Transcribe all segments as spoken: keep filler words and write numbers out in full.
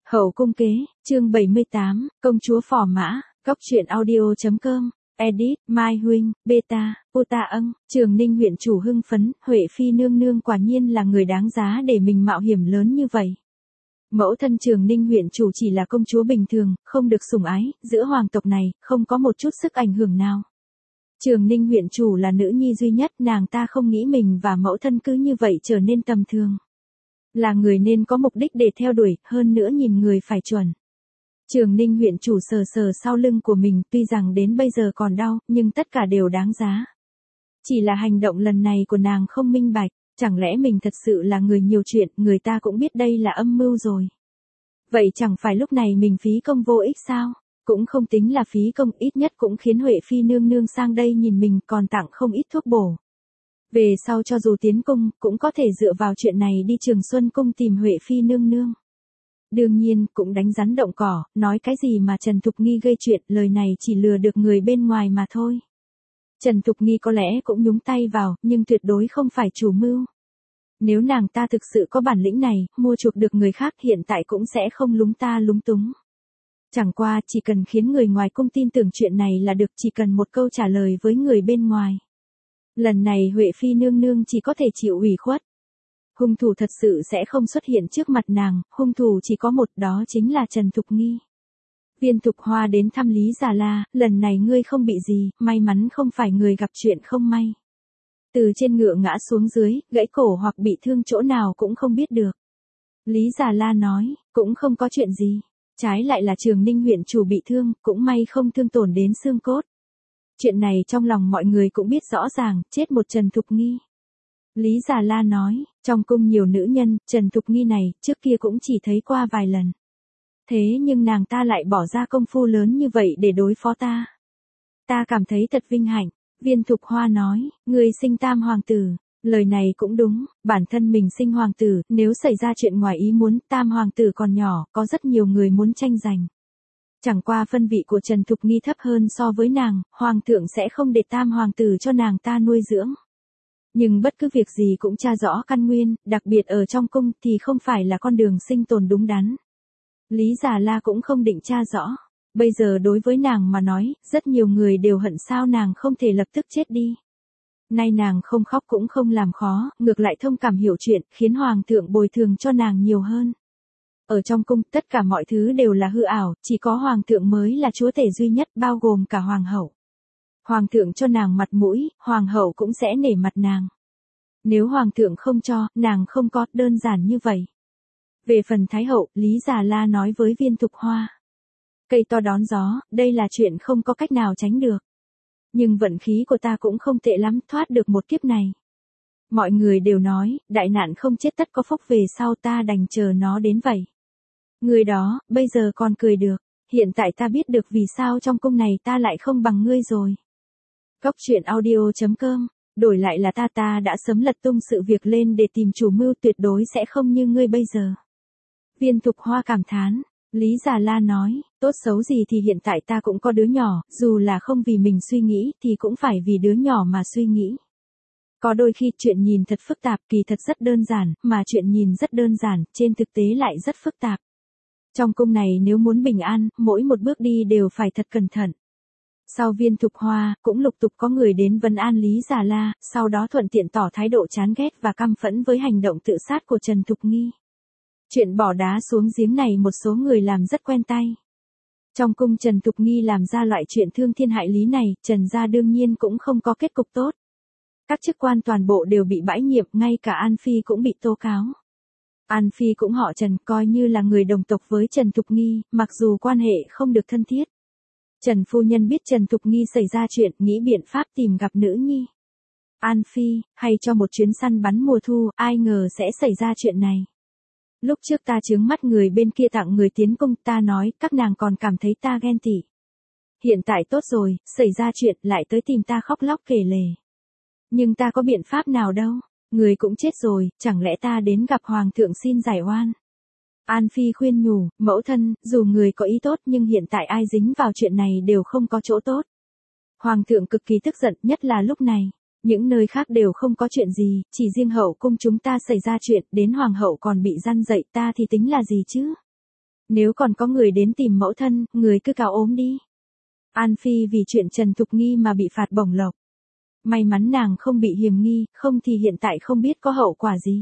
Hậu cung kế, chương bảy mươi tám, công chúa phò mã, góc truyện audio.com, edit, Mai Huynh, beta, Puta âng, Trường Ninh huyện chủ hưng phấn, Huệ Phi nương nương quả nhiên là người đáng giá để mình mạo hiểm lớn như vậy. Mẫu thân Trường Ninh huyện chủ chỉ là công chúa bình thường, không được sủng ái, giữa hoàng tộc này, không có một chút sức ảnh hưởng nào. Trường Ninh huyện chủ là nữ nhi duy nhất, nàng ta không nghĩ mình và mẫu thân cứ như vậy trở nên tầm thường. Là người nên có mục đích để theo đuổi, hơn nữa nhìn người phải chuẩn. Trường Ninh huyện chủ sờ sờ sau lưng của mình, tuy rằng đến bây giờ còn đau, nhưng tất cả đều đáng giá. Chỉ là hành động lần này của nàng không minh bạch, chẳng lẽ mình thật sự là người nhiều chuyện, người ta cũng biết đây là âm mưu rồi. Vậy chẳng phải lúc này mình phí công vô ích sao? Cũng không tính là phí công, ít nhất cũng khiến Huệ Phi nương nương sang đây nhìn mình, còn tặng không ít thuốc bổ. Về sau cho dù tiến cung, cũng có thể dựa vào chuyện này đi Trường Xuân cung tìm Huệ Phi nương nương. Đương nhiên, cũng đánh rắn động cỏ, nói cái gì mà Trần Thục Nghi gây chuyện, lời này chỉ lừa được người bên ngoài mà thôi. Trần Thục Nghi có lẽ cũng nhúng tay vào, nhưng tuyệt đối không phải chủ mưu. Nếu nàng ta thực sự có bản lĩnh này, mua chuộc được người khác hiện tại cũng sẽ không lúng ta lúng túng. Chẳng qua, chỉ cần khiến người ngoài cung tin tưởng chuyện này là được, chỉ cần một câu trả lời với người bên ngoài. Lần này Huệ Phi nương nương chỉ có thể chịu ủy khuất. Hung thủ thật sự sẽ không xuất hiện trước mặt nàng, hung thủ chỉ có một, đó chính là Trần Thục Nghi. Viên Thục Hoa đến thăm Lý Già La, lần này ngươi không bị gì, may mắn không phải người gặp chuyện không may. Từ trên ngựa ngã xuống dưới, gãy cổ hoặc bị thương chỗ nào cũng không biết được. Lý Già La nói, cũng không có chuyện gì, trái lại là Trường Ninh huyện chủ bị thương, cũng may không thương tổn đến xương cốt. Chuyện này trong lòng mọi người cũng biết rõ ràng, chết một Trần Thục Nghi. Lý Già La nói, trong cung nhiều nữ nhân, Trần Thục Nghi này, trước kia cũng chỉ thấy qua vài lần. Thế nhưng nàng ta lại bỏ ra công phu lớn như vậy để đối phó ta. Ta cảm thấy thật vinh hạnh. Viên Thục Hoa nói, người sinh tam hoàng tử. Lời này cũng đúng, bản thân mình sinh hoàng tử, nếu xảy ra chuyện ngoài ý muốn, tam hoàng tử còn nhỏ, có rất nhiều người muốn tranh giành. Chẳng qua phân vị của Trần Thục Nghi thấp hơn so với nàng, hoàng thượng sẽ không để tam hoàng tử cho nàng ta nuôi dưỡng. Nhưng bất cứ việc gì cũng tra rõ căn nguyên, đặc biệt ở trong cung thì không phải là con đường sinh tồn đúng đắn. Lý Già La cũng không định tra rõ. Bây giờ đối với nàng mà nói, rất nhiều người đều hận sao nàng không thể lập tức chết đi. Nay nàng không khóc cũng không làm khó, ngược lại thông cảm hiểu chuyện, khiến hoàng thượng bồi thường cho nàng nhiều hơn. Ở trong cung, tất cả mọi thứ đều là hư ảo, chỉ có hoàng thượng mới là chúa tể duy nhất, bao gồm cả hoàng hậu. Hoàng thượng cho nàng mặt mũi, hoàng hậu cũng sẽ nể mặt nàng. Nếu hoàng thượng không cho, nàng không có, đơn giản như vậy. Về phần thái hậu, Lý Già La nói với Viên Thục Hoa. Cây to đón gió, đây là chuyện không có cách nào tránh được. Nhưng vận khí của ta cũng không tệ lắm, thoát được một kiếp này. Mọi người đều nói, đại nạn không chết tất có phúc, về sau ta đành chờ nó đến vậy. Người đó, bây giờ còn cười được, hiện tại ta biết được vì sao trong cung này ta lại không bằng ngươi rồi. Góc truyện audio.com, đổi lại là ta ta đã sớm lật tung sự việc lên để tìm chủ mưu, tuyệt đối sẽ không như ngươi bây giờ. Viên Thục Hoa cảm thán, Lý Già La nói, tốt xấu gì thì hiện tại ta cũng có đứa nhỏ, dù là không vì mình suy nghĩ thì cũng phải vì đứa nhỏ mà suy nghĩ. Có đôi khi chuyện nhìn thật phức tạp, kỳ thật rất đơn giản, mà chuyện nhìn rất đơn giản, trên thực tế lại rất phức tạp. Trong cung này nếu muốn bình an, mỗi một bước đi đều phải thật cẩn thận. Sau Viên Thục Hoa, cũng lục tục có người đến vấn an Lý Già La, sau đó thuận tiện tỏ thái độ chán ghét và căm phẫn với hành động tự sát của Trần Thục Nghi. Chuyện bỏ đá xuống giếng này một số người làm rất quen tay. Trong cung Trần Thục Nghi làm ra loại chuyện thương thiên hại lý này, Trần gia đương nhiên cũng không có kết cục tốt. Các chức quan toàn bộ đều bị bãi nhiệm, ngay cả An Phi cũng bị tố cáo. An Phi cũng họ Trần, coi như là người đồng tộc với Trần Thục Nghi, mặc dù quan hệ không được thân thiết. Trần phu nhân biết Trần Thục Nghi xảy ra chuyện, nghĩ biện pháp tìm gặp nữ nhi. An Phi, hay cho một chuyến săn bắn mùa thu, ai ngờ sẽ xảy ra chuyện này. Lúc trước ta chướng mắt người bên kia tặng người tiến cung, ta nói, các nàng còn cảm thấy ta ghen tị. Hiện tại tốt rồi, xảy ra chuyện, lại tới tìm ta khóc lóc kể lể. Nhưng ta có biện pháp nào đâu, người cũng chết rồi, chẳng lẽ ta đến gặp hoàng thượng xin giải oan. An Phi khuyên nhủ, mẫu thân, dù người có ý tốt nhưng hiện tại ai dính vào chuyện này đều không có chỗ tốt. Hoàng thượng cực kỳ tức giận, nhất là lúc này. Những nơi khác đều không có chuyện gì, chỉ riêng hậu cung chúng ta xảy ra chuyện, đến hoàng hậu còn bị răn dậy, ta thì tính là gì chứ? Nếu còn có người đến tìm mẫu thân, người cứ cào ốm đi. An Phi vì chuyện Trần Thục Nghi mà bị phạt bổng lộc. May mắn nàng không bị hiềm nghi, không thì hiện tại không biết có hậu quả gì.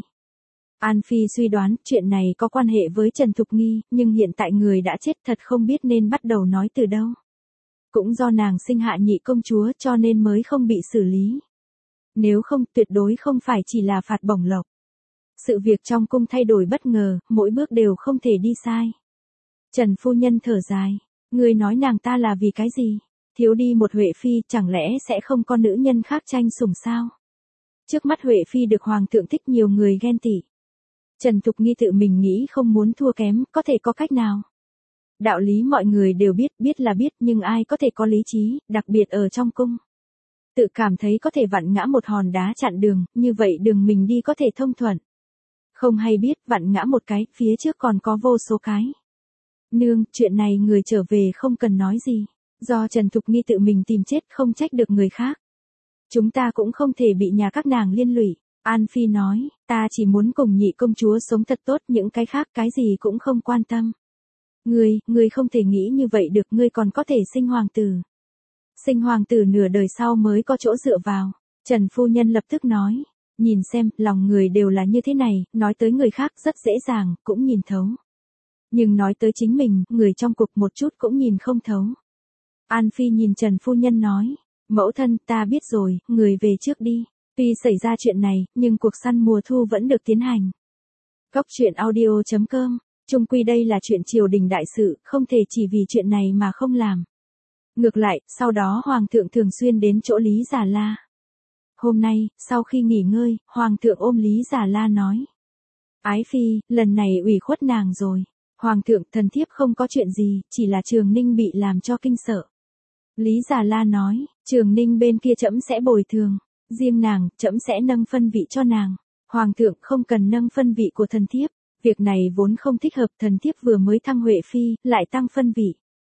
An Phi suy đoán chuyện này có quan hệ với Trần Thục Nghi, nhưng hiện tại người đã chết thật không biết nên bắt đầu nói từ đâu. Cũng do nàng sinh hạ nhị công chúa cho nên mới không bị xử lý. Nếu không tuyệt đối không phải chỉ là phạt bổng lộc. Sự việc trong cung thay đổi bất ngờ, mỗi bước đều không thể đi sai. Trần phu nhân thở dài, người nói nàng ta là vì cái gì? Thiếu đi một Huệ Phi chẳng lẽ sẽ không có nữ nhân khác tranh sủng sao? Trước mắt Huệ Phi được Hoàng thượng thích nhiều người ghen tị. Trần Thục Nghi tự mình nghĩ không muốn thua kém, có thể có cách nào? Đạo lý mọi người đều biết, biết là biết nhưng ai có thể có lý trí, đặc biệt ở trong cung. Tự cảm thấy có thể vặn ngã một hòn đá chặn đường, như vậy đường mình đi có thể thông thuận. Không hay biết vặn ngã một cái, phía trước còn có vô số cái. Nương, chuyện này người trở về không cần nói gì. Do Trần Thục Nghi tự mình tìm chết không trách được người khác. Chúng ta cũng không thể bị nhà các nàng liên lụy. An Phi nói, ta chỉ muốn cùng nhị công chúa sống thật tốt, những cái khác cái gì cũng không quan tâm. Ngươi, ngươi không thể nghĩ như vậy được, ngươi còn có thể sinh hoàng tử. Sinh hoàng tử nửa đời sau mới có chỗ dựa vào. Trần phu nhân lập tức nói, nhìn xem, lòng người đều là như thế này, nói tới người khác rất dễ dàng, cũng nhìn thấu. Nhưng nói tới chính mình, người trong cục một chút cũng nhìn không thấu. An Phi nhìn Trần phu nhân nói, mẫu thân ta biết rồi, người về trước đi. Tuy xảy ra chuyện này, nhưng cuộc săn mùa thu vẫn được tiến hành. Góc truyện audio chấm com, chung quy đây là chuyện triều đình đại sự, không thể chỉ vì chuyện này mà không làm. Ngược lại, sau đó Hoàng thượng thường xuyên đến chỗ Lý Già La. Hôm nay, sau khi nghỉ ngơi, Hoàng thượng ôm Lý Già La nói. Ái Phi, lần này ủy khuất nàng rồi. Hoàng thượng, thần thiếp không có chuyện gì, chỉ là Trường Ninh bị làm cho kinh sợ. Lý Già La nói, Trường Ninh bên kia trẫm sẽ bồi thường. Riêng nàng, trẫm sẽ nâng phân vị cho nàng. Hoàng thượng không cần nâng phân vị của thần thiếp. Việc này vốn không thích hợp, thần thiếp vừa mới thăng Huệ Phi, lại tăng phân vị.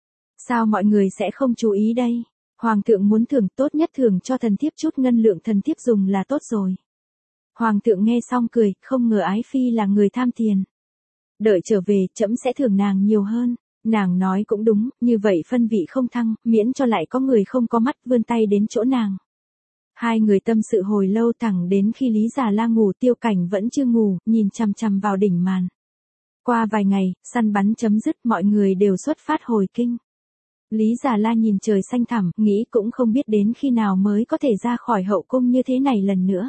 Sao mọi người sẽ không chú ý đây? Hoàng thượng muốn thưởng, tốt nhất thưởng cho thần thiếp chút ngân lượng thần thiếp dùng là tốt rồi. Hoàng thượng nghe xong cười, không ngờ Ái Phi là người tham tiền. Đợi trở về, trẫm sẽ thưởng nàng nhiều hơn. Nàng nói cũng đúng, như vậy phân vị không thăng, miễn cho lại có người không có mắt vươn tay đến chỗ nàng. Hai người tâm sự hồi lâu thẳng đến khi Lý Già La ngủ, Tiêu Cảnh vẫn chưa ngủ, nhìn chằm chằm vào đỉnh màn. Qua vài ngày, săn bắn chấm dứt, mọi người đều xuất phát hồi kinh. Lý Già La nhìn trời xanh thẳm, nghĩ cũng không biết đến khi nào mới có thể ra khỏi hậu cung như thế này lần nữa.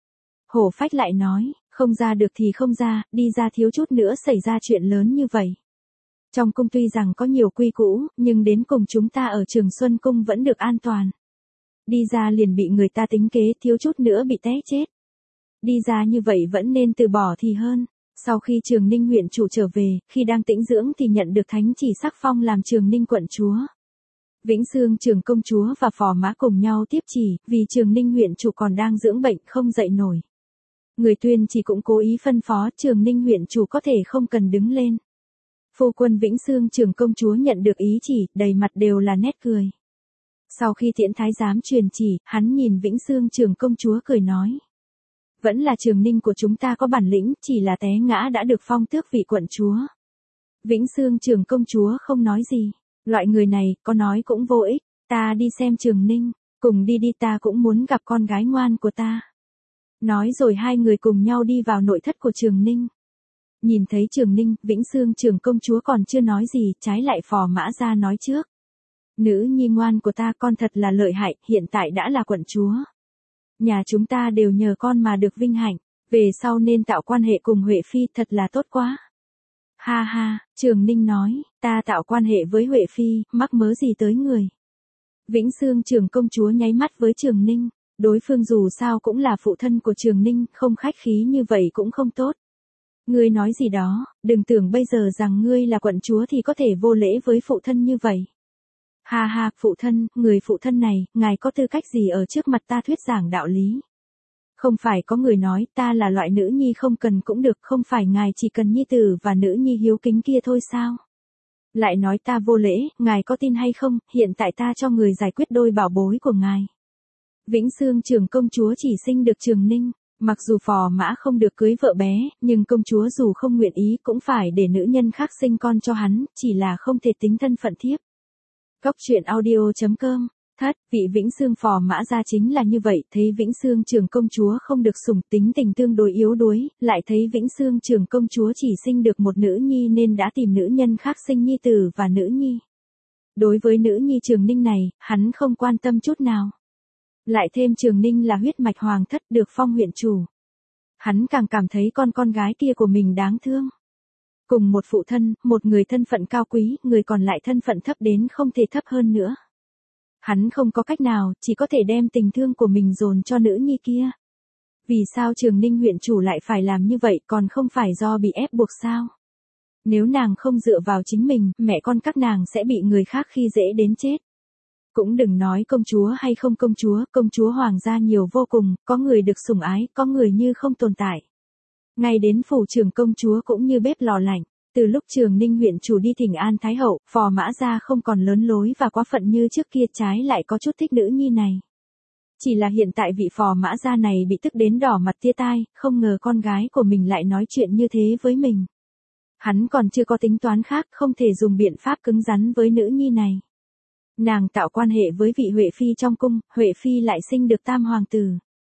Hổ Phách lại nói, không ra được thì không ra, đi ra thiếu chút nữa xảy ra chuyện lớn như vậy. Trong cung tuy rằng có nhiều quy củ, nhưng đến cùng chúng ta ở Trường Xuân Cung vẫn được an toàn. Đi ra liền bị người ta tính kế, thiếu chút nữa bị té chết. Đi ra như vậy vẫn nên từ bỏ thì hơn. Sau khi Trường Ninh huyện chủ trở về, khi đang tĩnh dưỡng thì nhận được thánh chỉ sắc phong làm Trường Ninh quận chúa. Vĩnh Xương Trường công chúa và Phò Mã cùng nhau tiếp chỉ, vì Trường Ninh huyện chủ còn đang dưỡng bệnh không dậy nổi. Người tuyên chỉ cũng cố ý phân phó Trường Ninh huyện chủ có thể không cần đứng lên. Phu quân Vĩnh Xương Trường công chúa nhận được ý chỉ, đầy mặt đều là nét cười. Sau khi Tiễn thái giám truyền chỉ, hắn nhìn Vĩnh Xương Trường công chúa cười nói. Vẫn là Trường Ninh của chúng ta có bản lĩnh, chỉ là té ngã đã được phong tước vị quận chúa. Vĩnh Xương Trường công chúa không nói gì. Loại người này, có nói cũng vô ích. Ta đi xem Trường Ninh, cùng đi đi, ta cũng muốn gặp con gái ngoan của ta. Nói rồi hai người cùng nhau đi vào nội thất của Trường Ninh. Nhìn thấy Trường Ninh, Vĩnh Xương Trường công chúa còn chưa nói gì, trái lại Phò Mã ra nói trước. Nữ nhi ngoan của ta, con thật là lợi hại, hiện tại đã là quận chúa. Nhà chúng ta đều nhờ con mà được vinh hạnh, về sau nên tạo quan hệ cùng Huệ Phi, thật là tốt quá. Ha ha, Trường Ninh nói, ta tạo quan hệ với Huệ Phi, mắc mớ gì tới người. Vĩnh Xương Trường công chúa nháy mắt với Trường Ninh, đối phương dù sao cũng là phụ thân của Trường Ninh, không khách khí như vậy cũng không tốt. Ngươi nói gì đó, đừng tưởng bây giờ rằng ngươi là quận chúa thì có thể vô lễ với phụ thân như vậy. Ha ha, phụ thân, người phụ thân này, ngài có tư cách gì ở trước mặt ta thuyết giảng đạo lý? Không phải có người nói ta là loại nữ nhi không cần cũng được, không phải ngài chỉ cần nhi tử và nữ nhi hiếu kính kia thôi sao? Lại nói ta vô lễ, ngài có tin hay không, hiện tại ta cho người giải quyết đôi bảo bối của ngài. Vĩnh Xương Trường công chúa chỉ sinh được Trường Ninh, Mặc dù phò mã không được cưới vợ bé, nhưng công chúa dù không nguyện ý cũng phải để nữ nhân khác sinh con cho hắn, chỉ là không thể tính thân phận thiếp. Cốc truyện audio chấm com. Thất, vị Vĩnh Xương phò mã gia chính là như vậy, thấy Vĩnh Xương trưởng công chúa không được sủng, tính tình tương đối yếu đuối, lại thấy Vĩnh Xương trưởng công chúa chỉ sinh được một nữ nhi nên đã tìm nữ nhân khác sinh nhi tử và nữ nhi. Đối với nữ nhi Trường Ninh này, hắn không quan tâm chút nào. Lại thêm Trường Ninh là huyết mạch hoàng thất được phong huyện chủ. Hắn càng cảm thấy con con gái kia của mình đáng thương. Cùng một phụ thân, một người thân phận cao quý, người còn lại thân phận thấp đến không thể thấp hơn nữa. Hắn không có cách nào, chỉ có thể đem tình thương của mình dồn cho nữ nhi kia. Vì sao Trường Ninh huyện chủ lại phải làm như vậy, còn không phải do bị ép buộc sao? Nếu nàng không dựa vào chính mình, mẹ con các nàng sẽ bị người khác khi dễ đến chết. Cũng đừng nói công chúa hay không công chúa, công chúa hoàng gia nhiều vô cùng, có người được sủng ái, có người như không tồn tại. Ngay đến phủ trưởng công chúa cũng như bếp lò lạnh. Từ lúc Trường Ninh huyện chủ đi thỉnh an Thái hậu, phò mã gia không còn lớn lối và quá phận như trước kia, trái lại có chút thích nữ nhi này. Chỉ là hiện tại vị phò mã gia này bị tức đến đỏ mặt tia tai, không ngờ con gái của mình lại nói chuyện như thế với mình. Hắn còn chưa có tính toán khác, không thể dùng biện pháp cứng rắn với nữ nhi này. Nàng tạo quan hệ với vị Huệ Phi trong cung, Huệ Phi lại sinh được tam hoàng tử.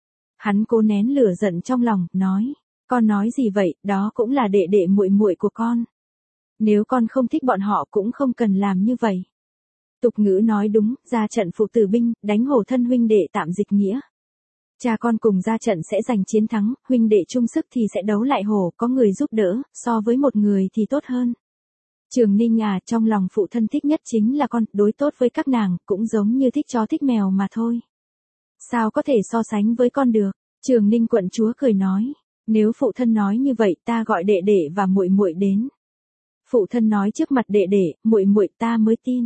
Hắn cố nén lửa giận trong lòng, nói, con nói gì vậy, đó cũng là đệ đệ muội muội của con. Nếu con không thích bọn họ cũng không cần làm như vậy. Tục ngữ nói đúng, ra trận phụ tử binh, đánh hổ thân huynh đệ tạm dịch nghĩa. Cha con cùng ra trận sẽ giành chiến thắng, huynh đệ chung sức thì sẽ đấu lại hổ, có người giúp đỡ, so với một người thì tốt hơn. Trường Ninh à, trong lòng phụ thân thích nhất chính là con, đối tốt với các nàng, cũng giống như thích chó thích mèo mà thôi. Sao có thể so sánh với con được? Trường Ninh quận chúa cười nói, nếu phụ thân nói như vậy ta gọi đệ đệ và muội muội đến. Phụ thân nói trước mặt đệ đệ, muội muội ta mới tin.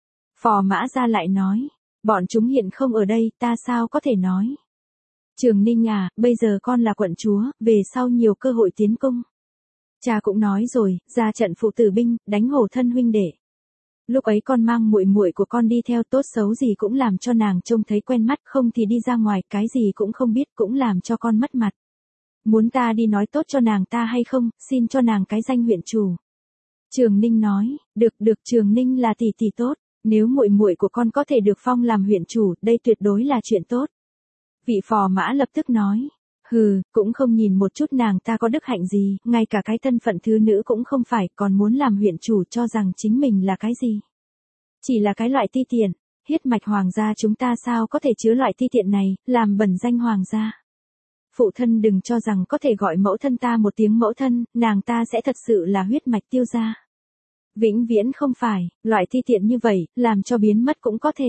Phò mã gia lại nói, bọn chúng hiện không ở đây, ta sao có thể nói. Trường Ninh à, bây giờ con là quận chúa, về sau nhiều cơ hội tiến cung. Cha cũng nói rồi, ra trận phụ tử binh, đánh hổ thân huynh đệ. Lúc ấy con mang muội muội của con đi theo, tốt xấu gì cũng làm cho nàng trông thấy quen mắt, không thì đi ra ngoài cái gì cũng không biết, cũng làm cho con mất mặt. Muốn ta đi nói tốt cho nàng ta hay không, xin cho nàng cái danh huyện chủ. Trường Ninh nói, được được, Trường Ninh là tỷ tỷ tốt, nếu muội muội của con có thể được phong làm huyện chủ, đây tuyệt đối là chuyện tốt. Vị phò mã lập tức nói, hừ, cũng không nhìn một chút nàng ta có đức hạnh gì, ngay cả cái thân phận thứ nữ cũng không phải, còn muốn làm huyện chủ, cho rằng chính mình là cái gì. Chỉ là cái loại ti tiện, huyết mạch hoàng gia chúng ta sao có thể chứa loại ti tiện này, làm bẩn danh hoàng gia. Phụ thân đừng cho rằng có thể gọi mẫu thân ta một tiếng mẫu thân, nàng ta sẽ thật sự là huyết mạch Tiêu gia. Vĩnh viễn không phải, loại thi tiện như vậy, làm cho biến mất cũng có thể.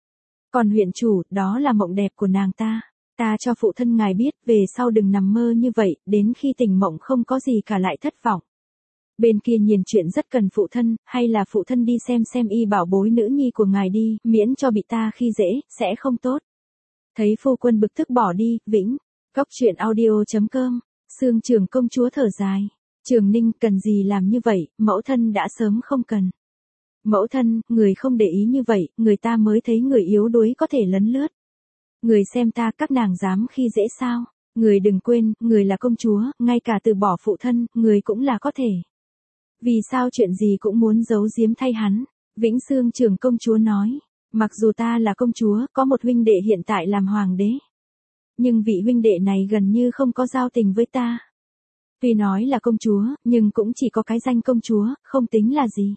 Còn huyện chủ, đó là mộng đẹp của nàng ta. Ta cho phụ thân ngài biết, về sau đừng nằm mơ như vậy, đến khi tỉnh mộng không có gì cả lại thất vọng. Bên kia nhìn chuyện rất cần phụ thân, hay là phụ thân đi xem xem y bảo bối nữ nhi của ngài đi, miễn cho bị ta khi dễ, sẽ không tốt. Thấy phu quân bực tức bỏ đi, Vĩnh. Cốc truyện audio chấm com, Sương trưởng công chúa thở dài. Trường Ninh cần gì làm như vậy, mẫu thân đã sớm không cần. Mẫu thân, người không để ý như vậy, người ta mới thấy người yếu đuối có thể lấn lướt. Người xem ta, các nàng dám khi dễ sao? Người đừng quên, người là công chúa, ngay cả từ bỏ phụ thân, người cũng là có thể. Vì sao chuyện gì cũng muốn giấu giếm thay hắn? Vĩnh Sương trưởng công chúa nói, mặc dù ta là công chúa, có một huynh đệ hiện tại làm hoàng đế. Nhưng vị huynh đệ này gần như không có giao tình với ta. Tuy nói là công chúa, nhưng cũng chỉ có cái danh công chúa, không tính là gì.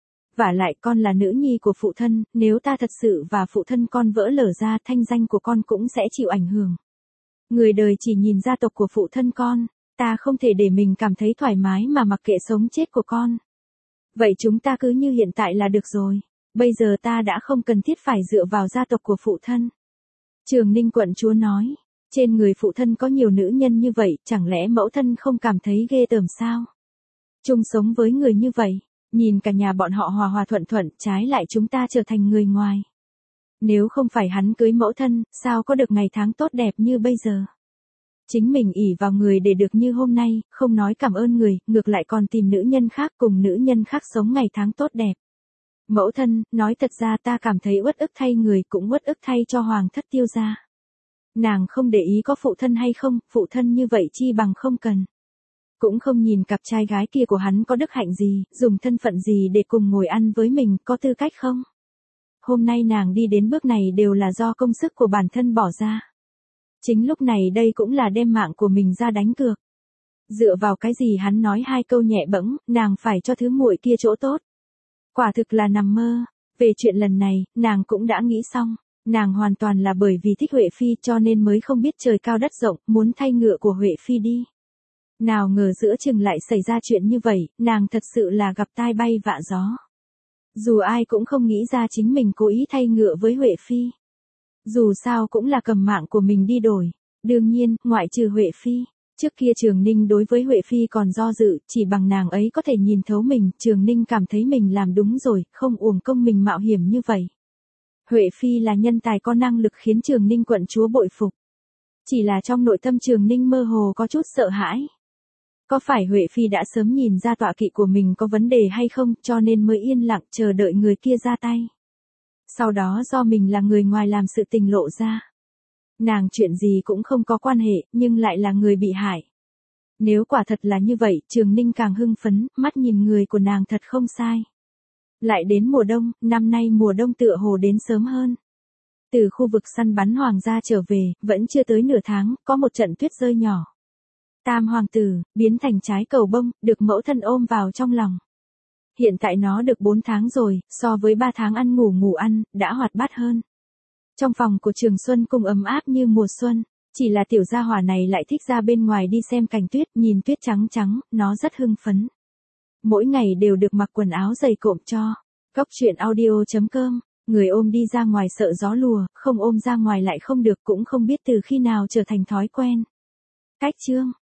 Vả lại con là nữ nhi của phụ thân, nếu ta thật sự và phụ thân con vỡ lở ra, thanh danh của con cũng sẽ chịu ảnh hưởng. Người đời chỉ nhìn gia tộc của phụ thân con, ta không thể để mình cảm thấy thoải mái mà mặc kệ sống chết của con. Vậy chúng ta cứ như hiện tại là được rồi, bây giờ ta đã không cần thiết phải dựa vào gia tộc của phụ thân. Trường Ninh quận chúa nói, trên người phụ thân có nhiều nữ nhân như vậy, chẳng lẽ mẫu thân không cảm thấy ghê tởm sao? Chung sống với người như vậy, nhìn cả nhà bọn họ hòa hòa thuận thuận, trái lại chúng ta trở thành người ngoài. Nếu không phải hắn cưới mẫu thân, sao có được ngày tháng tốt đẹp như bây giờ? Chính mình ỷ vào người để được như hôm nay, không nói cảm ơn người, ngược lại còn tìm nữ nhân khác cùng nữ nhân khác sống ngày tháng tốt đẹp. Mẫu thân, nói thật ra ta cảm thấy uất ức thay người, cũng uất ức thay cho hoàng thất Tiêu gia. Nàng không để ý có phụ thân hay không, phụ thân như vậy chi bằng không cần. Cũng không nhìn cặp trai gái kia của hắn có đức hạnh gì, dùng thân phận gì để cùng ngồi ăn với mình, có tư cách không? Hôm nay nàng đi đến bước này đều là do công sức của bản thân bỏ ra. Chính lúc này đây cũng là đem mạng của mình ra đánh cược. Dựa vào cái gì hắn nói hai câu nhẹ bẫng, nàng phải cho thứ muội kia chỗ tốt. Quả thực là nằm mơ. Về chuyện lần này, nàng cũng đã nghĩ xong. Nàng hoàn toàn là bởi vì thích Huệ Phi cho nên mới không biết trời cao đất rộng, muốn thay ngựa của Huệ Phi đi. Nào ngờ giữa chừng lại xảy ra chuyện như vậy, nàng thật sự là gặp tai bay vạ gió. Dù ai cũng không nghĩ ra chính mình cố ý thay ngựa với Huệ Phi. Dù sao cũng là cầm mạng của mình đi đổi. Đương nhiên, ngoại trừ Huệ Phi. Trước kia Trường Ninh đối với Huệ Phi còn do dự, chỉ bằng nàng ấy có thể nhìn thấu mình, Trường Ninh cảm thấy mình làm đúng rồi, không uổng công mình mạo hiểm như vậy. Huệ Phi là nhân tài có năng lực khiến Trường Ninh quận chúa bội phục. Chỉ là trong nội tâm Trường Ninh mơ hồ có chút sợ hãi. Có phải Huệ Phi đã sớm nhìn ra tọa kỵ của mình có vấn đề hay không, cho nên mới yên lặng chờ đợi người kia ra tay. Sau đó do mình là người ngoài làm sự tình lộ ra. Nàng chuyện gì cũng không có quan hệ, nhưng lại là người bị hại. Nếu quả thật là như vậy, Trường Ninh càng hưng phấn, mắt nhìn người của nàng thật không sai. Lại đến mùa đông, năm nay mùa đông tựa hồ đến sớm hơn. Từ khu vực săn bắn hoàng gia trở về, vẫn chưa tới nửa tháng, có một trận tuyết rơi nhỏ. Tam hoàng tử, biến thành trái cầu bông, được mẫu thân ôm vào trong lòng. Hiện tại nó được bốn tháng rồi, so với ba tháng ăn ngủ ngủ ăn, đã hoạt bát hơn. Trong phòng của Trường Xuân Cung ấm áp như mùa xuân, chỉ là tiểu gia hỏa này lại thích ra bên ngoài đi xem cảnh tuyết, nhìn tuyết trắng trắng, nó rất hưng phấn. Mỗi ngày đều được mặc quần áo dày cộm cho. Cốc truyện audio chấm com, người ôm đi ra ngoài sợ gió lùa, không ôm ra ngoài lại không được cũng không biết từ khi nào trở thành thói quen. Cách chương